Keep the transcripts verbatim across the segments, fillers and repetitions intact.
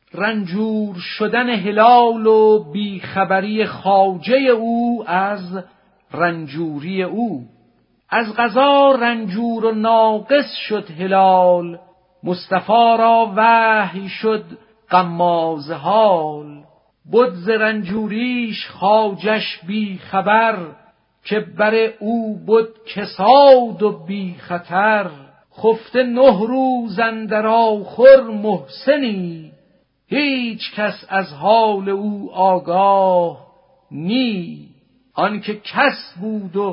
رنجور شدن هلال و بیخبری خواجه او از رنجوری او. از قضا رنجور و ناقص شد هلال، مصطفی را وحی شد غماز حال. بد ز رنجوریش خواجش بی خبر، که بر او بد کساد و بی خطر. خفته نه روز اندر آخر محسنی، هیچ کس از حال او آگاه نی. آنکه کس بود و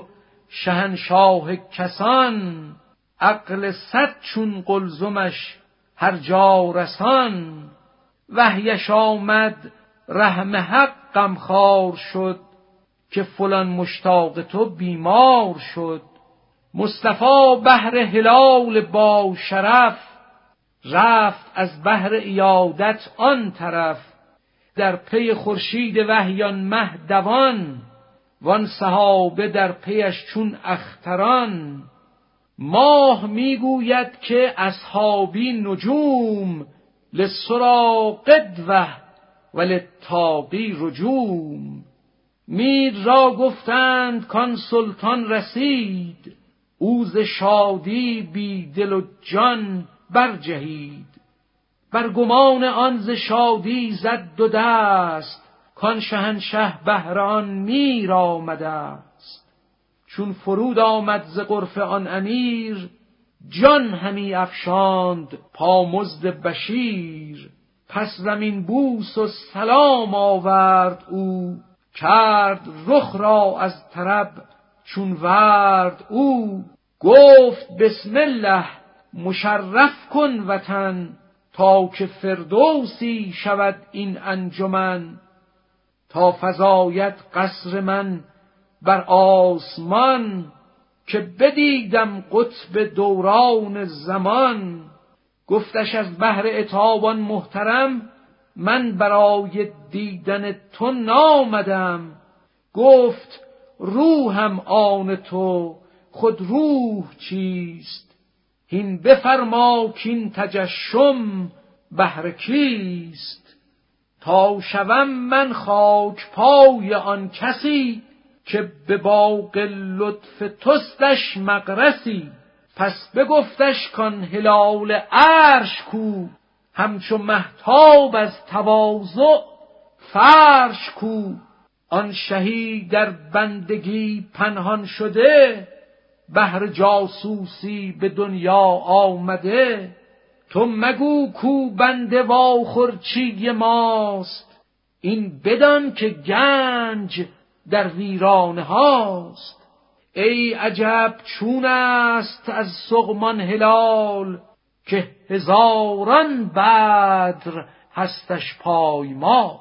شهنشاه کسان، عقل صد چون قلزمش هر جا رسان. وحیش آمد رحم حق غمخوار شد، که فلان مشتاق تو بیمار شد. مصطفی بهر هلال با شرف، رفت از بهر عیادت آن طرف. در پی خورشید وحی آن مه دوان، وان صحابه در پیش چون اختران. ماه میگوید که اصحابی نجوم، للسری قدوة و للطاغی رجوم. میر را گفتند کان سلطان رسید، او ز شادی بی دل و جان برجهید. بر گمان آن ز شادی زد دو دست، کان شهنشه بهر آن میر آمده است. چون فرود آمد ز غرفه آن امیر، جان همی افشاند پامزد بشیر. پس زمین بوس و سلام آورد او، کرد رخ را از طرب چون ورد او. گفت بسم الله مشرف کن وطن، تا که فردوسی شود این انجمن. تا فزاید قصر من بر آسمان، که بدیدم قطب دوران زمان. گفتش از بهر عتاب آن محترم، من برای دیدن تو نامدم. گفت روحم آن تو، خود روح چیست؟ هین بفرما کین تجشم بهر کیست؟ تا شوم من خاک پای آن کسی، که به باغ لطف تستش مغرسی. پس بگفتش کان هلال عرش کو، همچو مهتاب از تواضع فرش کو. آن شهی در بندگی پنهان شده، بهر جاسوسی به دنیا آمده. تو مگو کو بنده و آخرچی ماست، این بدان که گنج در ویرانه هاست. ای عجب چون است از سقمان هلال، که هزاران بدر هستش پایمال.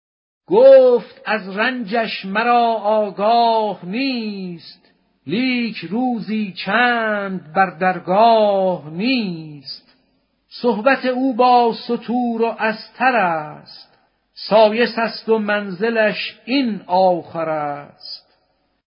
گفت از رنجش مرا آگاه نیست، لیک روزی چند بر درگاه نیست. صحبت او با ستور و استر است، سایس است و منزلش این آخر است.